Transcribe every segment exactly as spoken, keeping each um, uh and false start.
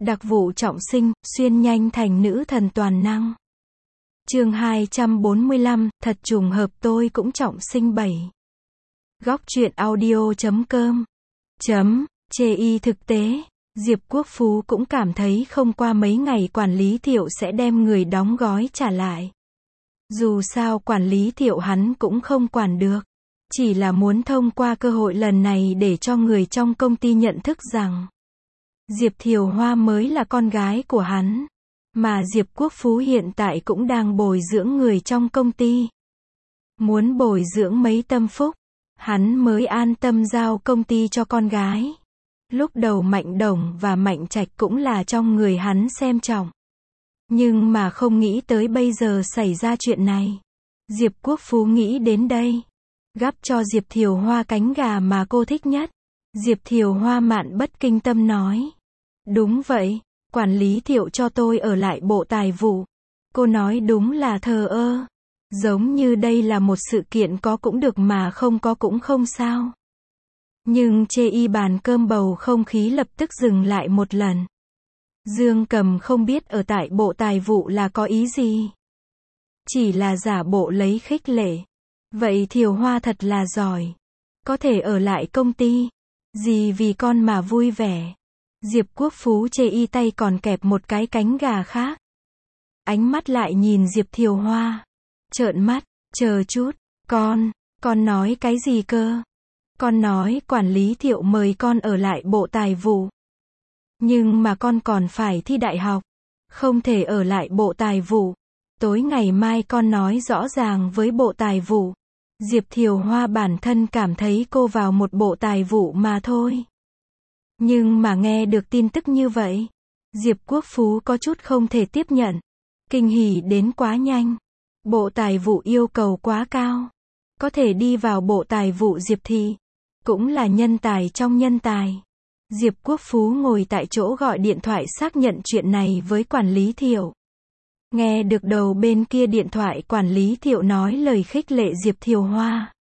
Đặc vụ trọng sinh, xuyên nhanh thành nữ thần toàn năng. Chương hai trăm bốn mươi lăm, thật trùng hợp tôi cũng trọng sinh bảy. Góc truyện audio chấm com. Chấm, chê y thực tế, Diệp Quốc Phú cũng cảm thấy không qua mấy ngày quản lý Thiệu sẽ đem người đóng gói trả lại. Dù sao quản lý Thiệu hắn cũng không quản được. Chỉ là muốn thông qua cơ hội lần này để cho người trong công ty nhận thức rằng Diệp Thiều Hoa mới là con gái của hắn. Mà Diệp Quốc Phú hiện tại cũng đang bồi dưỡng người trong công ty. Muốn bồi dưỡng mấy tâm phúc, hắn mới an tâm giao công ty cho con gái. Lúc đầu Mạnh Đồng và Mạnh Trạch cũng là trong người hắn xem trọng. Nhưng mà không nghĩ tới bây giờ xảy ra chuyện này. Diệp Quốc Phú nghĩ đến đây. Gắp cho Diệp Thiều Hoa cánh gà mà cô thích nhất. Diệp Thiều Hoa mạn bất kinh tâm nói. Đúng vậy, quản lý Thiệu cho tôi ở lại bộ tài vụ. Cô nói đúng là thờ ơ. Giống như đây là một sự kiện có cũng được mà không có cũng không sao. Nhưng chê y bàn cơm bầu không khí lập tức dừng lại một lần. Dương Cầm không biết ở tại bộ tài vụ là có ý gì. Chỉ là giả bộ lấy khích lệ. Vậy Thiều Hoa thật là giỏi. Có thể ở lại công ty. Gì vì con mà vui vẻ. Diệp Quốc Phú chê y tay còn kẹp một cái cánh gà khác. Ánh mắt lại nhìn Diệp Thiều Hoa. Trợn mắt, chờ chút, con, con nói cái gì cơ? Con nói quản lý Thiệu mời con ở lại bộ tài vụ. Nhưng mà con còn phải thi đại học. Không thể ở lại bộ tài vụ. Tối ngày mai con nói rõ ràng với bộ tài vụ. Diệp Thiều Hoa bản thân cảm thấy cô vào một bộ tài vụ mà thôi. Nhưng mà nghe được tin tức như vậy, Diệp Quốc Phú có chút không thể tiếp nhận. Kinh hỉ đến quá nhanh. Bộ tài vụ yêu cầu quá cao. Có thể đi vào bộ tài vụ Diệp Thị. Cũng là nhân tài trong nhân tài. Diệp Quốc Phú ngồi tại chỗ gọi điện thoại xác nhận chuyện này với quản lý Thiệu. Nghe được đầu bên kia điện thoại quản lý Thiệu nói lời khích lệ Diệp Thiều Hoa.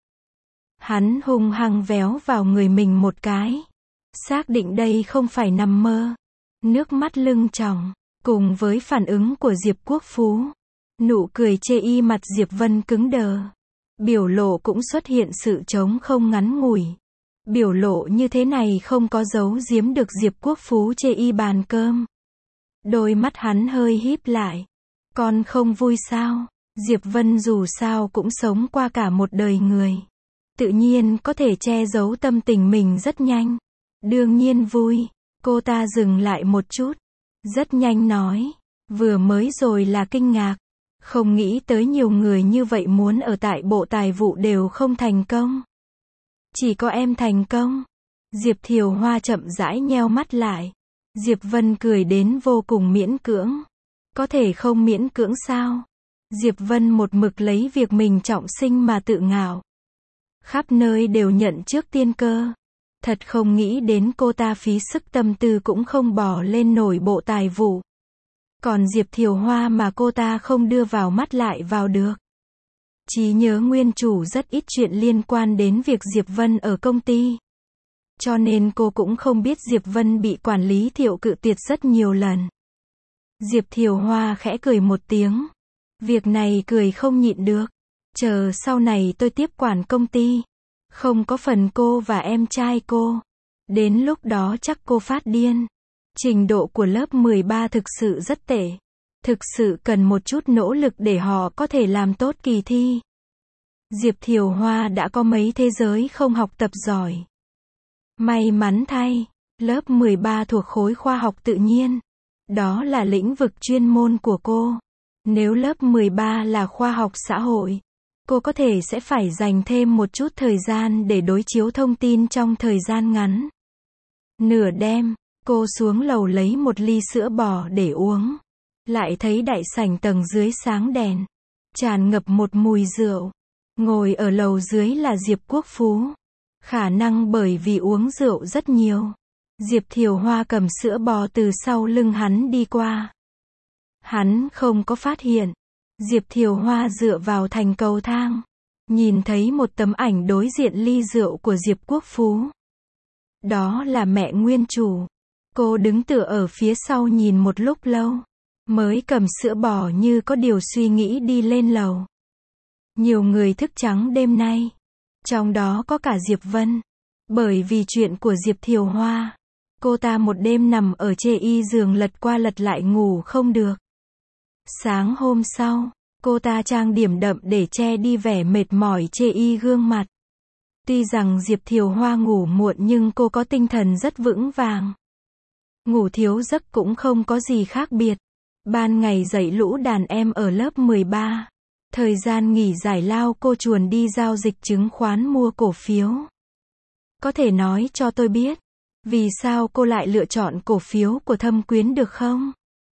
Hắn hung hăng véo vào người mình một cái. Xác định đây không phải nằm mơ. Nước mắt lưng tròng. Cùng với phản ứng của Diệp Quốc Phú. Nụ cười chê y mặt Diệp Vân cứng đờ. Biểu lộ cũng xuất hiện sự trống không ngắn ngủi. Biểu lộ như thế này không có giấu giếm được Diệp Quốc Phú chê y bàn cơm. Đôi mắt hắn hơi híp lại. Con không vui sao? Diệp Vân dù sao cũng sống qua cả một đời người. Tự nhiên có thể che giấu tâm tình mình rất nhanh. Đương nhiên vui. Cô ta dừng lại một chút. Rất nhanh nói. Vừa mới rồi là kinh ngạc. Không nghĩ tới nhiều người như vậy muốn ở tại bộ tài vụ đều không thành công. Chỉ có em thành công. Diệp Thiều Hoa chậm rãi nheo mắt lại. Diệp Vân cười đến vô cùng miễn cưỡng. Có thể không miễn cưỡng sao? Diệp Vân một mực lấy việc mình trọng sinh mà tự ngạo. Khắp nơi đều nhận trước tiên cơ. Thật không nghĩ đến cô ta phí sức tâm tư cũng không bỏ lên nổi bộ tài vụ. Còn Diệp Thiều Hoa mà cô ta không đưa vào mắt lại vào được. Trí nhớ nguyên chủ rất ít chuyện liên quan đến việc Diệp Vân ở công ty. Cho nên cô cũng không biết Diệp Vân bị quản lý Thiệu cự tuyệt rất nhiều lần. Diệp Thiều Hoa khẽ cười một tiếng. Việc này cười không nhịn được. Chờ sau này tôi tiếp quản công ty. Không có phần cô và em trai cô. Đến lúc đó chắc cô phát điên. Trình độ của lớp mười ba thực sự rất tệ. Thực sự cần một chút nỗ lực để họ có thể làm tốt kỳ thi. Diệp Thiều Hoa đã có mấy thế giới không học tập giỏi. May mắn thay, lớp mười ba thuộc khối khoa học tự nhiên. Đó là lĩnh vực chuyên môn của cô. Nếu lớp mười ba là khoa học xã hội, cô có thể sẽ phải dành thêm một chút thời gian để đối chiếu thông tin trong thời gian ngắn. Nửa đêm, cô xuống lầu lấy một ly sữa bò để uống. Lại thấy đại sảnh tầng dưới sáng đèn. Tràn ngập một mùi rượu. Ngồi ở lầu dưới là Diệp Quốc Phú. Khả năng bởi vì uống rượu rất nhiều. Diệp Thiều Hoa cầm sữa bò từ sau lưng hắn đi qua. Hắn không có phát hiện. Diệp Thiều Hoa dựa vào thành cầu thang. Nhìn thấy một tấm ảnh đối diện ly rượu của Diệp Quốc Phú. Đó là mẹ nguyên chủ. Cô đứng tựa ở phía sau nhìn một lúc lâu, mới cầm sữa bò như có điều suy nghĩ đi lên lầu. Nhiều người thức trắng đêm nay, trong đó có cả Diệp Vân. Bởi vì chuyện của Diệp Thiều Hoa, cô ta một đêm nằm ở chê y giường lật qua lật lại ngủ không được. Sáng hôm sau, cô ta trang điểm đậm để che đi vẻ mệt mỏi chê y gương mặt. Tuy rằng Diệp Thiều Hoa ngủ muộn nhưng cô có tinh thần rất vững vàng. Ngủ thiếu giấc cũng không có gì khác biệt. Ban ngày dạy lũ đàn em ở lớp mười ba. Thời gian nghỉ giải lao cô chuồn đi giao dịch chứng khoán mua cổ phiếu. Có thể nói cho tôi biết, vì sao cô lại lựa chọn cổ phiếu của Thâm Quyến được không?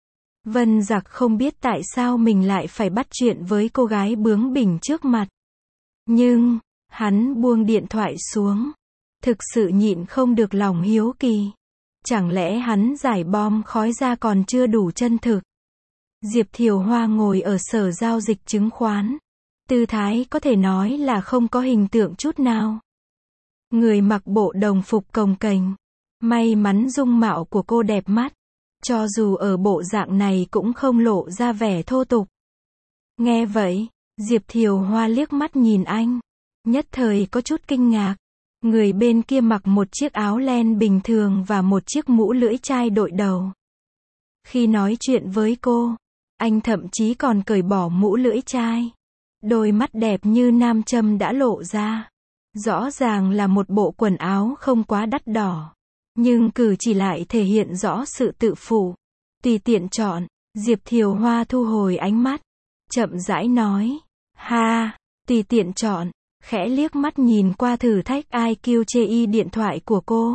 Vân Giặc không biết tại sao mình lại phải bắt chuyện với cô gái bướng bỉnh trước mặt. Nhưng, hắn buông điện thoại xuống. Thực sự nhịn không được lòng hiếu kỳ. Chẳng lẽ hắn giải bom khói ra còn chưa đủ chân thực? Diệp Thiều Hoa ngồi ở sở giao dịch chứng khoán. Tư thái có thể nói là không có hình tượng chút nào. Người mặc bộ đồng phục cồng kềnh. May mắn dung mạo của cô đẹp mắt. Cho dù ở bộ dạng này cũng không lộ ra vẻ thô tục. Nghe vậy, Diệp Thiều Hoa liếc mắt nhìn anh. Nhất thời có chút kinh ngạc. Người bên kia mặc một chiếc áo len bình thường và một chiếc mũ lưỡi chai đội đầu. Khi nói chuyện với cô, anh thậm chí còn cởi bỏ mũ lưỡi chai. Đôi mắt đẹp như nam châm đã lộ ra. Rõ ràng là một bộ quần áo không quá đắt đỏ. Nhưng cử chỉ lại thể hiện rõ sự tự phụ. Tùy tiện chọn, Diệp Thiều Hoa thu hồi ánh mắt. Chậm rãi nói. Ha, tùy tiện chọn. Khẽ liếc mắt nhìn qua thử thách i kiu chê y điện thoại của cô.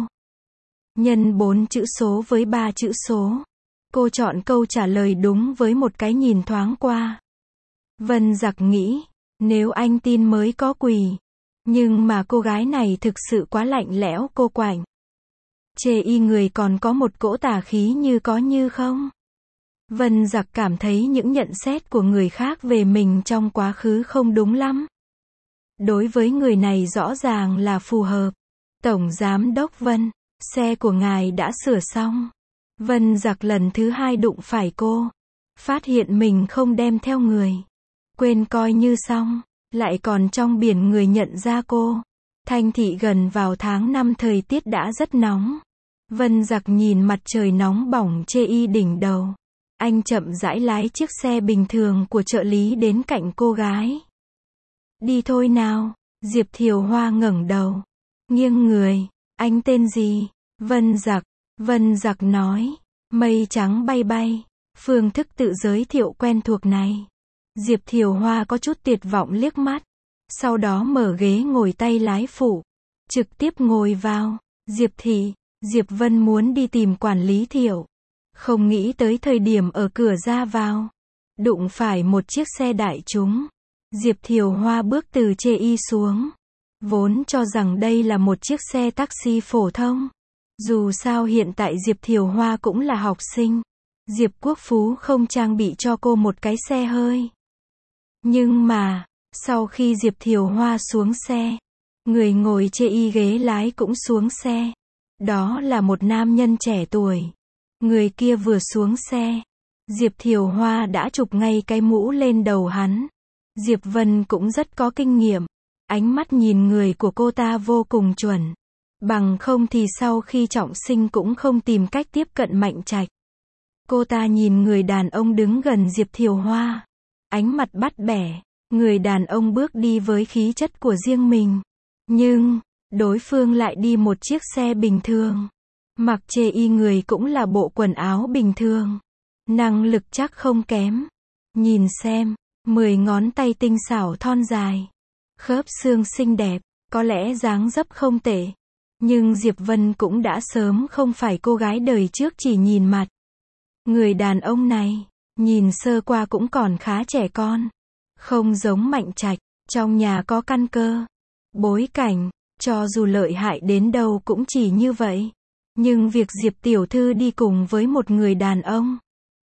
Nhân bốn chữ số với ba chữ số. Cô chọn câu trả lời đúng với một cái nhìn thoáng qua. Vân Giặc nghĩ, nếu anh tin mới có quỷ. Nhưng mà cô gái này thực sự quá lạnh lẽo cô quạnh. Chê y người còn có một cỗ tà khí như có như không. Vân Giặc cảm thấy những nhận xét của người khác về mình trong quá khứ không đúng lắm. Đối với người này rõ ràng là phù hợp. Tổng Giám đốc Vân, xe của ngài đã sửa xong. Vân Giặc lần thứ hai đụng phải cô. Phát hiện mình không đem theo người. Quên coi như xong. Lại còn trong biển người nhận ra cô. Thanh thị gần vào tháng năm thời tiết đã rất nóng. Vân Giặc nhìn mặt trời nóng bỏng chê y đỉnh đầu. Anh chậm rãi lái chiếc xe bình thường của trợ lý đến cạnh cô gái. Đi thôi nào. Diệp Thiều Hoa ngẩng đầu. Nghiêng người. Anh tên gì? Vân Giặc. Vân Giặc nói. Mây trắng bay bay. Phương thức tự giới thiệu quen thuộc này. Diệp Thiều Hoa có chút tuyệt vọng liếc mắt. Sau đó mở ghế ngồi tay lái phụ. Trực tiếp ngồi vào. Diệp Thị. Diệp Vân muốn đi tìm quản lý Thiệu. Không nghĩ tới thời điểm ở cửa ra vào. Đụng phải một chiếc xe đại chúng. Diệp Thiều Hoa bước từ chê y xuống. Vốn cho rằng đây là một chiếc xe taxi phổ thông. Dù sao hiện tại Diệp Thiều Hoa cũng là học sinh. Diệp Quốc Phú không trang bị cho cô một cái xe hơi. Nhưng mà, sau khi Diệp Thiều Hoa xuống xe, người ngồi chê y ghế lái cũng xuống xe. Đó là một nam nhân trẻ tuổi. Người kia vừa xuống xe. Diệp Thiều Hoa đã chụp ngay cái mũ lên đầu hắn. Diệp Vân cũng rất có kinh nghiệm. Ánh mắt nhìn người của cô ta vô cùng chuẩn. Bằng không thì sau khi trọng sinh cũng không tìm cách tiếp cận Mạnh Trạch. Cô ta nhìn người đàn ông đứng gần Diệp Thiều Hoa. Ánh mặt bắt bẻ. Người đàn ông bước đi với khí chất của riêng mình. Nhưng, đối phương lại đi một chiếc xe bình thường. Mặc chê y người cũng là bộ quần áo bình thường. Năng lực chắc không kém. Nhìn xem, mười ngón tay tinh xảo thon dài. Khớp xương xinh đẹp, có lẽ dáng dấp không tệ. Nhưng Diệp Vân cũng đã sớm không phải cô gái đời trước chỉ nhìn mặt. Người đàn ông này, nhìn sơ qua cũng còn khá trẻ con. Không giống Mạnh Trạch, trong nhà có căn cơ. Bối cảnh, cho dù lợi hại đến đâu cũng chỉ như vậy. Nhưng việc Diệp Tiểu Thư đi cùng với một người đàn ông.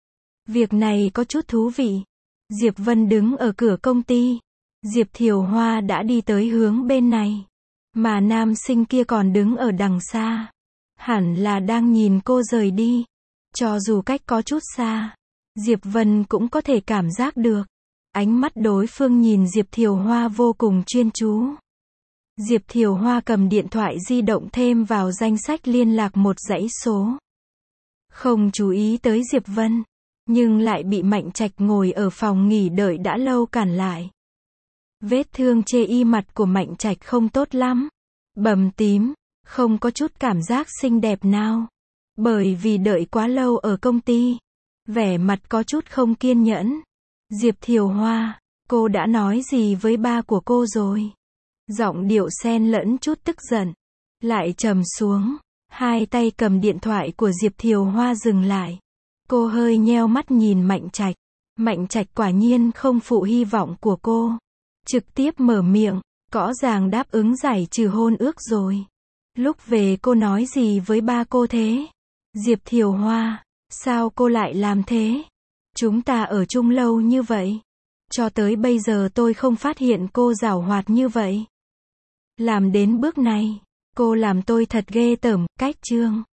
Việc này có chút thú vị. Diệp Vân đứng ở cửa công ty. Diệp Thiều Hoa đã đi tới hướng bên này. Mà nam sinh kia còn đứng ở đằng xa. Hẳn là đang nhìn cô rời đi. Cho dù cách có chút xa, Diệp Vân cũng có thể cảm giác được. Ánh mắt đối phương nhìn Diệp Thiều Hoa vô cùng chuyên chú. Diệp Thiều Hoa cầm điện thoại di động thêm vào danh sách liên lạc một dãy số. Không chú ý tới Diệp Vân, nhưng lại bị Mạnh Trạch ngồi ở phòng nghỉ đợi đã lâu cản lại. Vết thương chê y mặt của Mạnh Trạch không tốt lắm. Bầm tím, không có chút cảm giác xinh đẹp nào. Bởi vì đợi quá lâu ở công ty. Vẻ mặt có chút không kiên nhẫn. Diệp Thiều Hoa, cô đã nói gì với ba của cô rồi? Giọng điệu xen lẫn chút tức giận. Lại trầm xuống. Hai tay cầm điện thoại của Diệp Thiều Hoa dừng lại. Cô hơi nheo mắt nhìn Mạnh Trạch. Mạnh Trạch quả nhiên không phụ hy vọng của cô. Trực tiếp mở miệng, rõ ràng đáp ứng giải trừ hôn ước rồi. Lúc về cô nói gì với ba cô thế? Diệp Thiều Hoa, sao cô lại làm thế? Chúng ta ở chung lâu như vậy. Cho tới bây giờ tôi không phát hiện cô giảo hoạt như vậy. Làm đến bước này, cô làm tôi thật ghê tởm. Cách chương